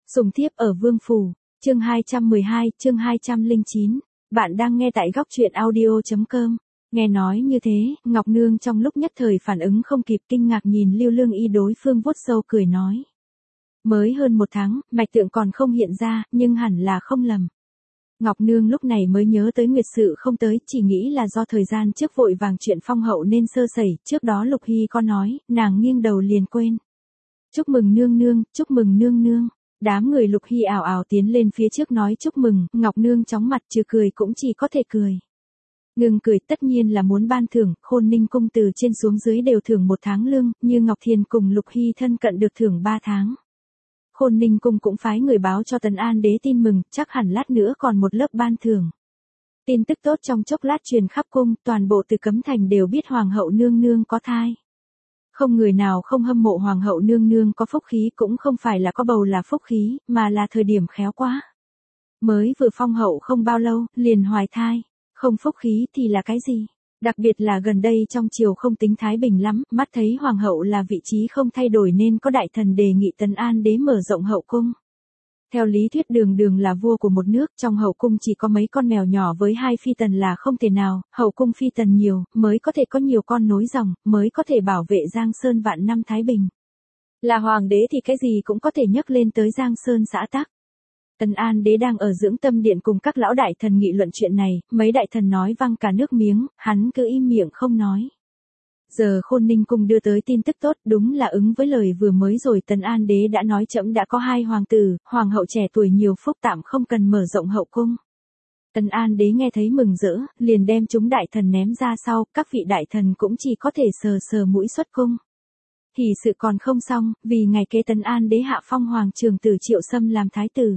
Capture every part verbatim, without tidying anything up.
Sùng thiếp ở Vương Phủ, chương hai trăm mười hai, chương hai trăm lẻ chín. Bạn đang nghe tại góc truyện audio chấm com. Nghe nói như thế, Ngọc Nương trong lúc nhất thời phản ứng không kịp, kinh ngạc nhìn Lưu Lương Y, đối phương vuốt râu cười nói. Mới hơn một tháng, mạch tượng còn không hiện ra, nhưng hẳn là không lầm. Ngọc Nương lúc này mới nhớ tới Nguyệt Sự không tới, chỉ nghĩ là do thời gian trước vội vàng chuyện phong hậu nên sơ sẩy, trước đó Lục Hy có nói, nàng nghiêng đầu liền quên. Chúc mừng nương nương, chúc mừng nương nương. Đám người Lục Hy ảo ảo tiến lên phía trước nói chúc mừng, Ngọc Nương chóng mặt trừ cười cũng chỉ có thể cười. Ngừng cười tất nhiên là muốn ban thưởng, Khôn Ninh cung từ trên xuống dưới đều thưởng một tháng lương, như Ngọc Thiền cùng Lục Hy thân cận được thưởng ba tháng. Khôn Ninh cung cũng phái người báo cho Tấn An đế tin mừng, chắc hẳn lát nữa còn một lớp ban thưởng. Tin tức tốt trong chốc lát truyền khắp cung, toàn bộ Từ Cấm Thành đều biết Hoàng hậu nương nương có thai. Không người nào không hâm mộ Hoàng hậu nương nương có phúc khí, cũng không phải là có bầu là phúc khí, mà là thời điểm khéo quá. Mới vừa phong hậu không bao lâu, liền hoài thai. Không phúc khí thì là cái gì? Đặc biệt là gần đây trong triều không tính thái bình lắm, mắt thấy Hoàng hậu là vị trí không thay đổi nên có đại thần đề nghị Tấn An đế mở rộng hậu cung. Theo lý thuyết Đường Đường là vua của một nước, trong hậu cung chỉ có mấy con mèo nhỏ với hai phi tần là không thể nào, hậu cung phi tần nhiều, mới có thể có nhiều con nối dòng, mới có thể bảo vệ Giang Sơn vạn năm thái bình. Là hoàng đế thì cái gì cũng có thể nhấc lên tới Giang Sơn xã tắc. Tấn An đế đang ở dưỡng tâm điện cùng các lão đại thần nghị luận chuyện này, mấy đại thần nói văng cả nước miếng, hắn cứ im miệng không nói. Giờ Khôn Ninh cung đưa tới tin tức tốt, đúng là ứng với lời vừa mới rồi, Tấn An đế đã nói trẫm đã có hai hoàng tử, hoàng hậu trẻ tuổi nhiều phúc, tạm không cần mở rộng hậu cung. Tấn An đế nghe thấy mừng rỡ, liền đem chúng đại thần ném ra sau, các vị đại thần cũng chỉ có thể sờ sờ mũi xuất cung. Thì sự còn không xong, vì ngày kế Tấn An đế hạ phong hoàng trường tử Triệu Sâm làm thái tử.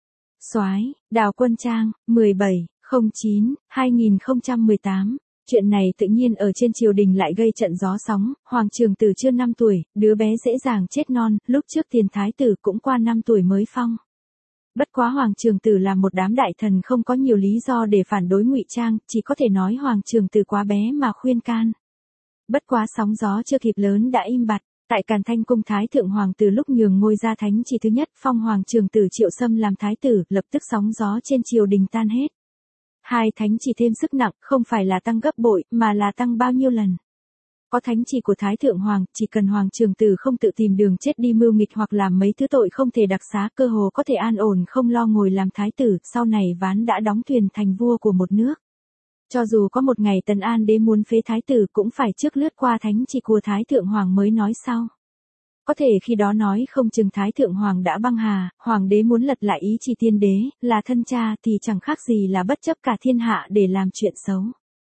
Soái, Đào Quân Trang, mười bảy, không chín, hai nghìn không trăm mười tám. Chuyện này tự nhiên ở trên triều đình lại gây trận gió sóng, hoàng trường tử chưa năm tuổi, đứa bé dễ dàng chết non, lúc trước tiền thái tử cũng qua năm tuổi mới phong. Bất quá hoàng trường tử là một đám đại thần không có nhiều lý do để phản đối Ngụy Trang, chỉ có thể nói hoàng trường tử quá bé mà khuyên can. Bất quá sóng gió chưa kịp lớn đã im bặt. Tại Càn Thanh cung thái thượng hoàng từ lúc nhường ngôi ra thánh chỉ thứ nhất, phong hoàng trường tử Triệu Sâm làm thái tử, lập tức sóng gió trên triều đình tan hết. Hai thánh chỉ thêm sức nặng, không phải là tăng gấp bội, mà là tăng bao nhiêu lần. Có thánh chỉ của thái thượng hoàng, chỉ cần hoàng trường tử không tự tìm đường chết đi mưu nghịch hoặc làm mấy thứ tội không thể đặc xá, cơ hồ có thể an ổn không lo ngồi làm thái tử, sau này ván đã đóng thuyền thành vua của một nước. Cho dù có một ngày Tấn An đế muốn phế thái tử cũng phải trước lướt qua thánh chỉ của thái thượng hoàng mới nói sau. Có thể khi đó nói không chừng thái thượng hoàng đã băng hà, hoàng đế muốn lật lại ý chỉ tiên đế, là thân cha thì chẳng khác gì là bất chấp cả thiên hạ để làm chuyện xấu.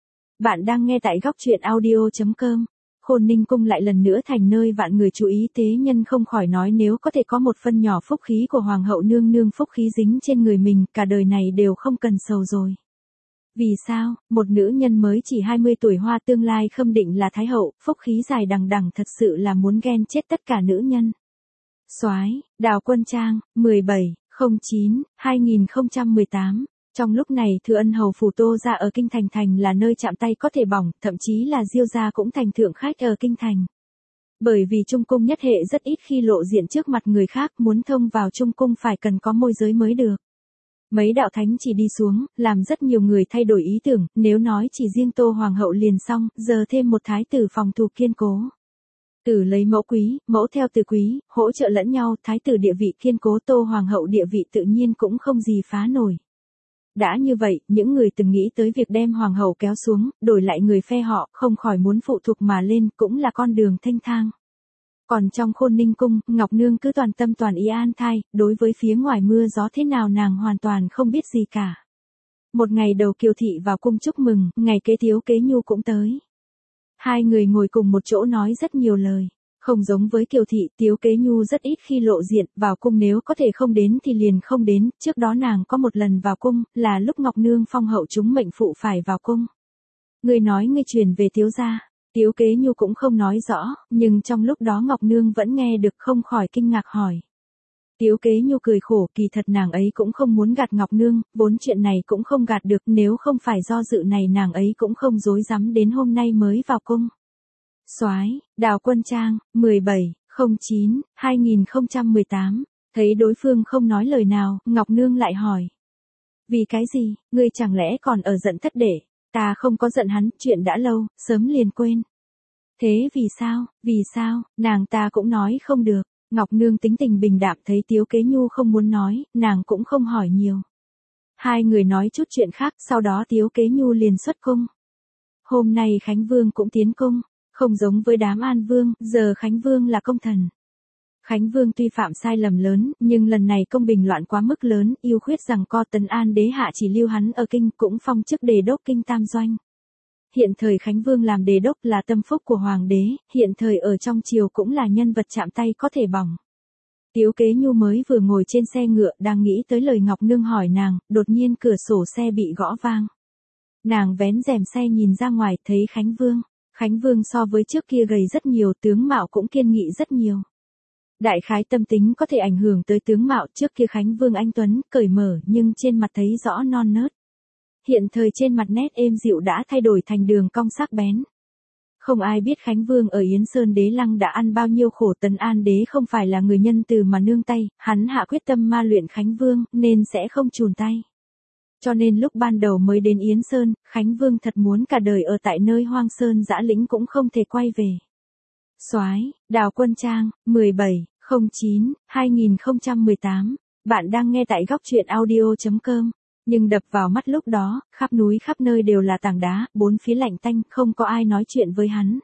Bạn đang nghe tại góc truyện audio chấm com. Khôn Ninh cung lại lần nữa thành nơi vạn người chú ý, tế nhân không khỏi nói nếu có thể có một phân nhỏ phúc khí của hoàng hậu nương nương, phúc khí dính trên người mình, cả đời này đều không cần sầu rồi. Vì sao, một nữ nhân mới chỉ hai mươi tuổi hoa tương lai khâm định là thái hậu, phúc khí dài đằng đằng thật sự là muốn ghen chết tất cả nữ nhân. Soái, Đào Quân Trang, mười bảy, không chín, hai nghìn không trăm mười tám. Trong lúc này Thừa Ân hầu phủ Tô gia ở kinh thành thành là nơi chạm tay có thể bỏng, thậm chí là Diêu gia cũng thành thượng khách ở kinh thành. Bởi vì Trung cung nhất hệ rất ít khi lộ diện trước mặt người khác, muốn thông vào Trung cung phải cần có môi giới mới được. Mấy đạo thánh chỉ đi xuống, làm rất nhiều người thay đổi ý tưởng, nếu nói chỉ riêng Tô Hoàng hậu liền xong, giờ thêm một thái tử phòng thủ kiên cố. Tử lấy mẫu quý, mẫu theo tử quý, hỗ trợ lẫn nhau, thái tử địa vị kiên cố, Tô Hoàng hậu địa vị tự nhiên cũng không gì phá nổi. Đã như vậy, những người từng nghĩ tới việc đem Hoàng hậu kéo xuống, đổi lại người phe họ, không khỏi muốn phụ thuộc mà lên, cũng là con đường thênh thang. Còn trong Khôn Ninh cung, Ngọc Nương cứ toàn tâm toàn ý an thai, đối với phía ngoài mưa gió thế nào nàng hoàn toàn không biết gì cả. Một ngày đầu Kiều Thị vào cung chúc mừng, ngày kế Tiếu Kế Nhu cũng tới. Hai người ngồi cùng một chỗ nói rất nhiều lời. Không giống với Kiều Thị, Tiếu Kế Nhu rất ít khi lộ diện, vào cung nếu có thể không đến thì liền không đến, trước đó nàng có một lần vào cung, là lúc Ngọc Nương phong hậu chúng mệnh phụ phải vào cung. Người nói người truyền về Tiếu gia. Tiếu Kế Nhu cũng không nói rõ, nhưng trong lúc đó Ngọc Nương vẫn nghe được không khỏi kinh ngạc hỏi. Tiếu Kế Nhu cười khổ, kỳ thật nàng ấy cũng không muốn gạt Ngọc Nương, vốn chuyện này cũng không gạt được, nếu không phải do dự này nàng ấy cũng không dối dám đến hôm nay mới vào cung. Soái, Đào Quân Trang, mười bảy, không chín, hai nghìn không trăm mười tám. Thấy đối phương không nói lời nào, Ngọc Nương lại hỏi. Vì cái gì, ngươi chẳng lẽ còn ở giận thất đệ? Ta không có giận hắn, chuyện đã lâu, sớm liền quên. Thế vì sao, vì sao, nàng ta cũng nói không được. Ngọc Nương tính tình bình đạm, thấy Tiếu Kế Nhu không muốn nói, nàng cũng không hỏi nhiều. Hai người nói chút chuyện khác, sau đó Tiếu Kế Nhu liền xuất cung. Hôm nay Khánh Vương cũng tiến cung, không giống với đám An Vương, giờ Khánh Vương là công thần. Khánh Vương tuy phạm sai lầm lớn, nhưng lần này công bình loạn quá mức lớn, yêu khuyết rằng co Tấn An đế hạ chỉ lưu hắn ở kinh, cũng phong chức đề đốc kinh tam doanh. Hiện thời Khánh Vương làm đề đốc là tâm phúc của hoàng đế, hiện thời ở trong triều cũng là nhân vật chạm tay có thể bỏng. Tiếu Kế Nhu mới vừa ngồi trên xe ngựa, đang nghĩ tới lời Ngọc Nương hỏi nàng, đột nhiên cửa sổ xe bị gõ vang. Nàng vén rèm xe nhìn ra ngoài, thấy Khánh Vương. Khánh Vương so với trước kia gầy rất nhiều, tướng mạo cũng kiên nghị rất nhiều. Đại khái tâm tính có thể ảnh hưởng tới tướng mạo, trước kia Khánh Vương anh tuấn, cởi mở, nhưng trên mặt thấy rõ non nớt. Hiện thời trên mặt nét êm dịu đã thay đổi thành đường cong sắc bén. Không ai biết Khánh Vương ở Yến Sơn Đế Lăng đã ăn bao nhiêu khổ. Tấn An đế không phải là người nhân từ mà nương tay, hắn hạ quyết tâm ma luyện Khánh Vương, nên sẽ không chùn tay. Cho nên lúc ban đầu mới đến Yến Sơn, Khánh Vương thật muốn cả đời ở tại nơi hoang sơn dã lĩnh cũng không thể quay về. Soái, Đào Quân Trang, mười bảy, không chín, hai nghìn không trăm mười tám. Bạn đang nghe tại góc truyện audio chấm com. Nhưng đập vào mắt lúc đó, khắp núi khắp nơi đều là tảng đá, bốn phía lạnh tanh, không có ai nói chuyện với hắn.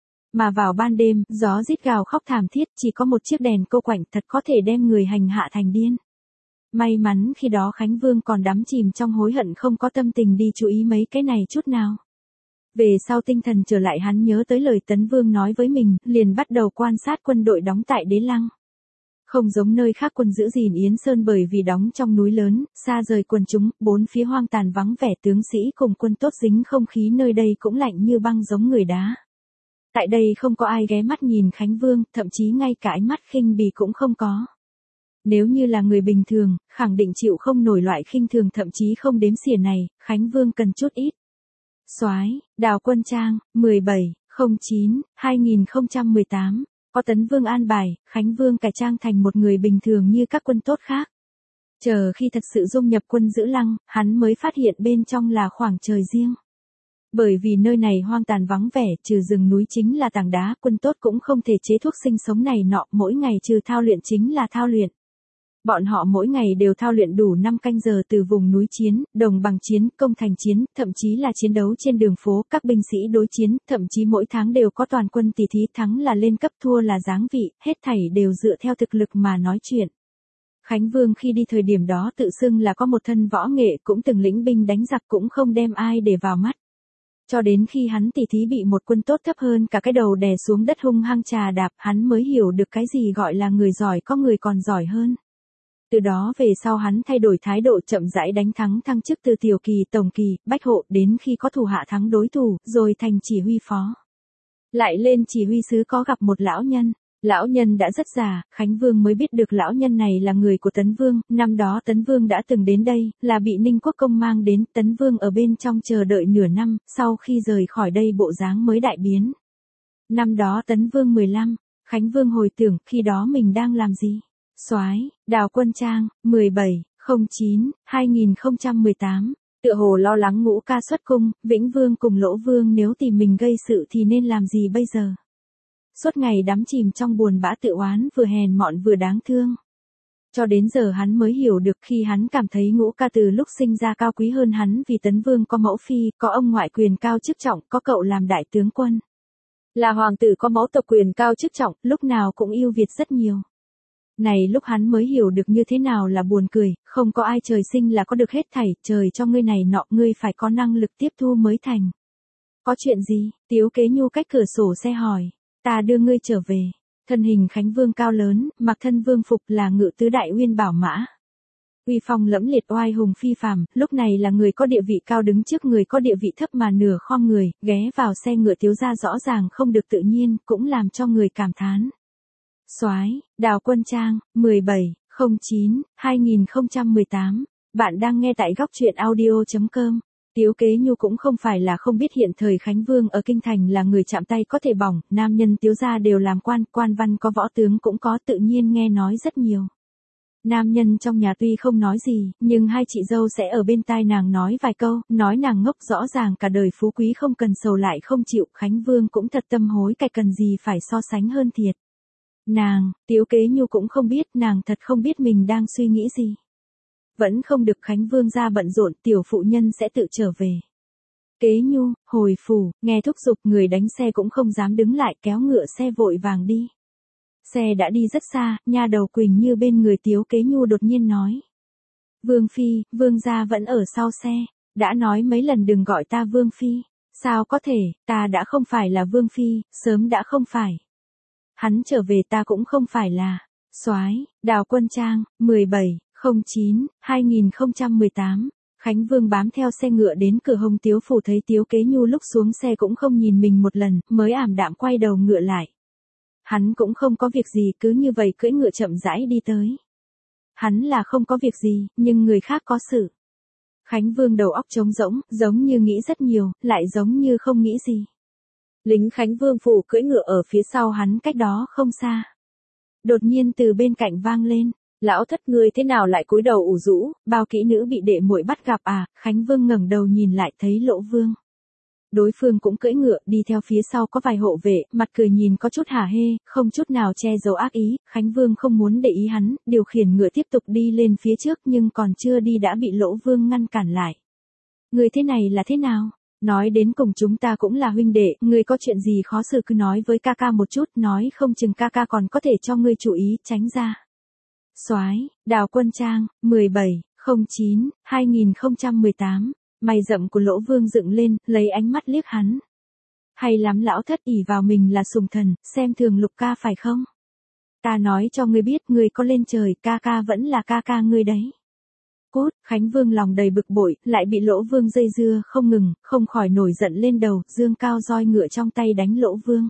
Mà vào ban đêm, gió rít gào khóc thảm thiết, chỉ có một chiếc đèn cô quạnh thật có thể đem người hành hạ thành điên. May mắn khi đó Khánh Vương còn đắm chìm trong hối hận, không có tâm tình đi chú ý mấy cái này chút nào. Về sau tinh thần trở lại, hắn nhớ tới lời Tấn Vương nói với mình, liền bắt đầu quan sát quân đội đóng tại Đế Lăng. Không giống nơi khác quân giữ gìn Yến Sơn, bởi vì đóng trong núi lớn, xa rời quần chúng, bốn phía hoang tàn vắng vẻ, tướng sĩ cùng quân tốt dính không khí nơi đây cũng lạnh như băng giống người đá. Tại đây không có ai ghé mắt nhìn Khánh Vương, thậm chí ngay cả ánh mắt khinh bỉ cũng không có. Nếu như là người bình thường, khẳng định chịu không nổi loại khinh thường thậm chí không đếm xỉa này, Khánh Vương cần chút ít. Soái, Đào Quân Trang, mười bảy, không chín, hai nghìn không trăm mười tám. Có Tấn Vương an bài, Khánh Vương cải trang thành một người bình thường như các quân tốt khác. Chờ khi thật sự dung nhập quân giữ Lăng, hắn mới phát hiện bên trong là khoảng trời riêng. Bởi vì nơi này hoang tàn vắng vẻ, trừ rừng núi chính là tảng đá, quân tốt cũng không thể chế thuốc sinh sống này nọ, mỗi ngày trừ thao luyện chính là thao luyện. Bọn họ mỗi ngày đều thao luyện đủ năm canh giờ, từ vùng núi chiến, đồng bằng chiến, công thành chiến, thậm chí là chiến đấu trên đường phố, các binh sĩ đối chiến, thậm chí mỗi tháng đều có toàn quân tỷ thí, thắng là lên cấp, thua là giáng vị, hết thảy đều dựa theo thực lực mà nói chuyện. Khánh Vương khi đi thời điểm đó tự xưng là có một thân võ nghệ, cũng từng lĩnh binh đánh giặc, cũng không đem ai để vào mắt. Cho đến khi hắn tỷ thí bị một quân tốt thấp hơn cả cái đầu đè xuống đất hung hăng trà đạp, hắn mới hiểu được cái gì gọi là người giỏi có người còn giỏi hơn. Từ đó về sau hắn thay đổi thái độ, chậm rãi đánh thắng thăng chức từ tiểu kỳ, tổng kỳ, bách hộ, đến khi có thủ hạ thắng đối thủ, rồi thành chỉ huy phó. Lại lên chỉ huy sứ, có gặp một lão nhân. Lão nhân đã rất già, Khánh Vương mới biết được lão nhân này là người của Tấn Vương, năm đó Tấn Vương đã từng đến đây, là bị Ninh Quốc Công mang đến, Tấn Vương ở bên trong chờ đợi nửa năm, sau khi rời khỏi đây bộ dáng mới đại biến. Năm đó Tấn Vương mười lăm, Khánh Vương hồi tưởng, khi đó mình đang làm gì? Soái, Đào Quân Trang, mười bảy, không chín, hai nghìn không trăm mười tám. Tựa hồ lo lắng Ngũ Ca xuất cung, Vĩnh Vương cùng Lỗ Vương nếu tìm mình gây sự thì nên làm gì bây giờ? Suốt ngày đắm chìm trong buồn bã tự oán, vừa hèn mọn vừa đáng thương. Cho đến giờ hắn mới hiểu được, khi hắn cảm thấy Ngũ Ca từ lúc sinh ra cao quý hơn hắn, vì Tấn Vương có mẫu phi, có ông ngoại quyền cao chức trọng, có cậu làm đại tướng quân. Là hoàng tử có mẫu tộc quyền cao chức trọng, lúc nào cũng yêu Việt rất nhiều. Này lúc hắn mới hiểu được như thế nào là buồn cười, không có ai trời sinh là có được hết thảy, trời cho ngươi này nọ, ngươi phải có năng lực tiếp thu mới thành. Có chuyện gì? Tiếu Kế Nhu cách cửa sổ xe hỏi. Ta đưa ngươi trở về. Thân hình Khánh Vương cao lớn, mặc thân vương phục, là ngự tứ đại uyên bảo mã. Uy phong lẫm liệt, oai hùng phi phàm, lúc này là người có địa vị cao đứng trước người có địa vị thấp mà nửa khom người, ghé vào xe ngựa Tiếu gia rõ ràng không được tự nhiên, cũng làm cho người cảm thán. Soái, Đào Quân Trang, mười bảy, không chín, hai nghìn không trăm mười tám. Bạn đang nghe tại góc truyện audio chấm com. Tiếu Kế Nhu cũng không phải là không biết hiện thời Khánh Vương ở kinh thành là người chạm tay có thể bỏng, nam nhân Tiếu gia đều làm quan, quan văn có, võ tướng cũng có, tự nhiên nghe nói rất nhiều. Nam nhân trong nhà tuy không nói gì, nhưng hai chị dâu sẽ ở bên tai nàng nói vài câu, nói nàng ngốc, rõ ràng cả đời phú quý không cần sầu lại không chịu. Khánh Vương cũng thật tâm hối cải, cần gì phải so sánh hơn thiệt. Nàng, Tiếu Kế Nhu cũng không biết, nàng thật không biết mình đang suy nghĩ gì. Vẫn không được, Khánh Vương ra bận rộn, tiểu phụ nhân sẽ tự trở về. Kế Nhu, hồi phủ, nghe thúc giục, người đánh xe cũng không dám đứng lại, kéo ngựa xe vội vàng đi. Xe đã đi rất xa, nha đầu Quỳnh Như bên người Tiếu Kế Nhu đột nhiên nói. Vương Phi, Vương gia vẫn ở sau xe, đã nói mấy lần đừng gọi ta Vương Phi. Sao có thể, ta đã không phải là Vương Phi, sớm đã không phải. Hắn trở về ta cũng không phải là. Soái, Đào Quân Trang, mười bảy, không chín, hai nghìn không trăm mười tám. Khánh Vương bám theo xe ngựa đến cửa Hồng Tiếu phủ, thấy Tiếu Kế Nhu lúc xuống xe cũng không nhìn mình một lần, mới ảm đạm quay đầu ngựa lại. Hắn cũng không có việc gì, cứ như vậy cưỡi ngựa chậm rãi đi tới. Hắn là không có việc gì, nhưng người khác có sự. Khánh Vương đầu óc trống rỗng, giống như nghĩ rất nhiều, lại giống như không nghĩ gì. Lính Khánh Vương phủ cưỡi ngựa ở phía sau hắn cách đó không xa. Đột nhiên từ bên cạnh vang lên. Lão thất, ngươi thế nào lại cúi đầu ủ rũ, bao kỹ nữ bị đệ muội bắt gặp à? Khánh Vương ngẩng đầu nhìn lại thấy Lỗ Vương. Đối phương cũng cưỡi ngựa, đi theo phía sau có vài hộ vệ, mặt cười nhìn có chút hả hê, không chút nào che giấu ác ý. Khánh Vương không muốn để ý hắn, điều khiển ngựa tiếp tục đi lên phía trước, nhưng còn chưa đi đã bị Lỗ Vương ngăn cản lại. Người thế này là thế nào? Nói đến cùng chúng ta cũng là huynh đệ, ngươi có chuyện gì khó xử cứ nói với ca ca một chút, nói không chừng ca ca còn có thể cho ngươi chú ý, tránh ra. Soái, Đào Quân Trang, mười bảy, không chín, hai nghìn không trăm mười tám. Mày rậm của Lỗ Vương dựng lên, lấy ánh mắt liếc hắn. Hay lắm, lão thất ỷ vào mình là sùng thần, xem thường Lục ca phải không? Ta nói cho ngươi biết, ngươi có lên trời, ca ca vẫn là ca ca ngươi đấy. Cút, Khánh Vương lòng đầy bực bội, lại bị Lỗ Vương dây dưa không ngừng, không khỏi nổi giận lên đầu, dương cao roi ngựa trong tay đánh Lỗ Vương.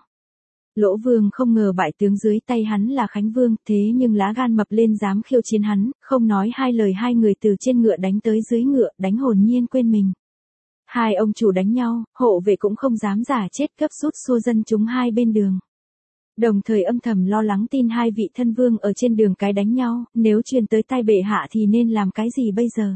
Lỗ Vương không ngờ bại tướng dưới tay hắn là Khánh Vương, thế nhưng lá gan mập lên dám khiêu chiến hắn, không nói hai lời hai người từ trên ngựa đánh tới dưới ngựa, đánh hồn nhiên quên mình. Hai ông chủ đánh nhau, hộ vệ cũng không dám giả chết, gấp rút xua dân chúng hai bên đường. Đồng thời âm thầm lo lắng tin hai vị thân vương ở trên đường cái đánh nhau, nếu truyền tới tai bệ hạ thì nên làm cái gì bây giờ?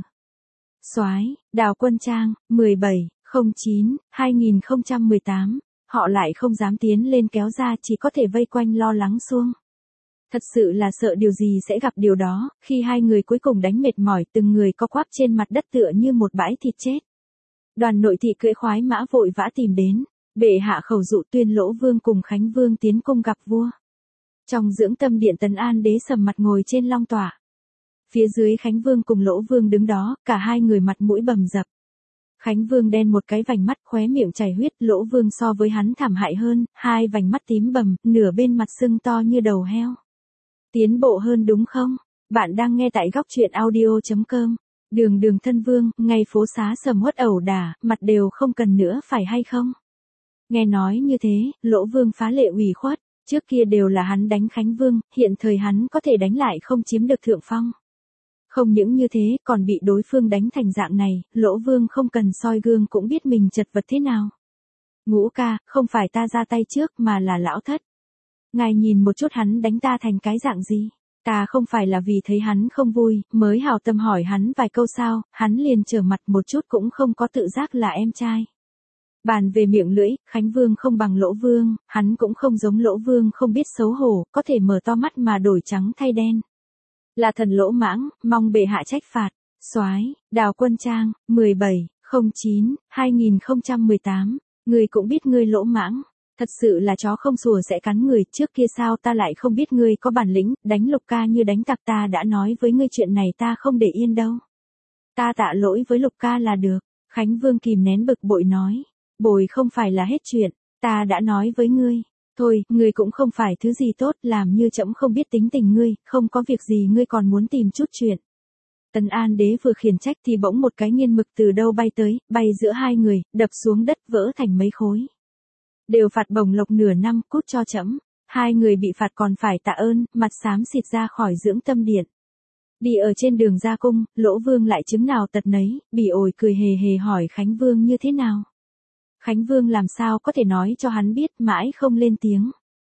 Soái, Đào Quân Trang, mười bảy, không chín, hai nghìn không trăm mười tám. Họ lại không dám tiến lên kéo ra, chỉ có thể vây quanh lo lắng xuông. Thật sự là sợ điều gì sẽ gặp điều đó, khi hai người cuối cùng đánh mệt mỏi, từng người co quắp trên mặt đất tựa như một bãi thịt chết. Đoàn nội thị cưỡi khoái mã vội vã tìm đến, bệ hạ khẩu dụ tuyên Lỗ Vương cùng Khánh Vương tiến cung gặp vua. Trong dưỡng tâm điện, Tấn An đế sầm mặt ngồi trên long tọa. Phía dưới Khánh Vương cùng Lỗ Vương đứng đó, cả hai người mặt mũi bầm dập. Khánh Vương đen một cái vành mắt, khóe miệng chảy huyết, Lỗ Vương so với hắn thảm hại hơn, hai vành mắt tím bầm, nửa bên mặt sưng to như đầu heo. Tiến bộ hơn đúng không? Bạn đang nghe tại góc truyện audio chấm com. Đường đường thân vương, ngay phố xá sầm uất ẩu đả, mặt đều không cần nữa phải hay không? Nghe nói như thế, Lỗ Vương phá lệ ủy khuất, trước kia đều là hắn đánh Khánh Vương, hiện thời hắn có thể đánh lại không chiếm được thượng phong. Không những như thế, còn bị đối phương đánh thành dạng này, Lỗ Vương không cần soi gương cũng biết mình chật vật thế nào. Ngũ ca, không phải ta ra tay trước mà là lão thất. Ngài nhìn một chút hắn đánh ta thành cái dạng gì. Ta không phải là vì thấy hắn không vui, mới hào tâm hỏi hắn vài câu sao, hắn liền trở mặt một chút cũng không có tự giác là em trai. Bàn về miệng lưỡi, Khánh Vương không bằng Lỗ Vương, hắn cũng không giống Lỗ Vương không biết xấu hổ, có thể mở to mắt mà đổi trắng thay đen. Là thần lỗ mãng, mong bệ hạ trách phạt. Soái, Đào Quân Trang, mười bảy, không chín, hai nghìn không trăm mười tám. Ngươi cũng biết ngươi lỗ mãng. Thật sự là chó không sủa sẽ cắn người, trước kia sao ta lại không biết ngươi có bản lĩnh, đánh Lục ca như đánh tặc, ta đã nói với ngươi chuyện này ta không để yên đâu. Ta tạ lỗi với Lục ca là được. Khánh Vương kìm nén bực bội nói. Bồi không phải là hết chuyện, ta đã nói với ngươi. Thôi, ngươi cũng không phải thứ gì tốt, làm như trẫm không biết tính tình ngươi, không có việc gì ngươi còn muốn tìm chút chuyện. Tấn An đế vừa khiển trách thì bỗng một cái nghiên mực từ đâu bay tới, bay giữa hai người, đập xuống đất vỡ thành mấy khối. Đều phạt bổng lộc nửa năm, cút cho trẫm. Hai người bị phạt còn phải tạ ơn, mặt xám xịt ra khỏi dưỡng tâm điện. Đi ở trên đường ra cung, Lỗ Vương lại chứng nào tật nấy, bỉ ổi cười hề hề hỏi Khánh Vương như thế nào. Khánh Vương làm sao có thể nói cho hắn biết, mãi không lên tiếng.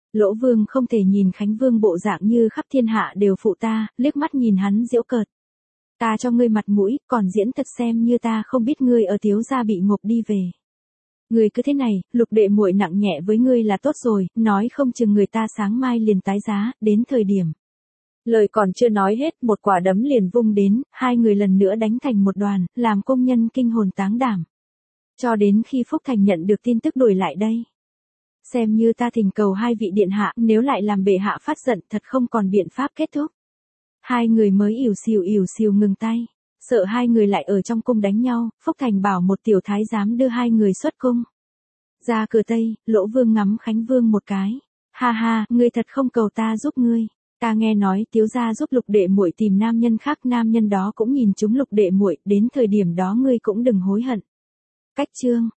Lỗ Vương không thể nhìn Khánh Vương bộ dạng như khắp thiên hạ đều phụ ta, liếc mắt nhìn hắn giễu cợt. Ta cho ngươi mặt mũi, còn diễn thật xem như ta không biết ngươi ở Tiếu gia bị ngộp đi về. Ngươi cứ thế này, Lục đệ muội nặng nhẹ với ngươi là tốt rồi, nói không chừng người ta sáng mai liền tái giá, đến thời điểm. Lời còn chưa nói hết, một quả đấm liền vung đến, hai người lần nữa đánh thành một đoàn, làm công nhân kinh hồn táng đảm. Cho đến khi Phúc Thành nhận được tin tức đuổi lại đây. Xem như ta thỉnh cầu hai vị điện hạ, nếu lại làm bệ hạ phát giận thật không còn biện pháp kết thúc. Hai người mới ỉu xìu ỉu xìu ngừng tay, sợ hai người lại ở trong cung đánh nhau, Phúc Thành bảo một tiểu thái giám đưa hai người xuất cung. Ra cửa Tây, Lỗ Vương ngắm Khánh Vương một cái. Ha ha, ngươi thật không cầu ta giúp ngươi. Ta nghe nói Tiếu gia giúp Lục đệ muội tìm nam nhân khác, nam nhân đó cũng nhìn chúng Lục đệ muội, đến thời điểm đó ngươi cũng đừng hối hận. Cách chương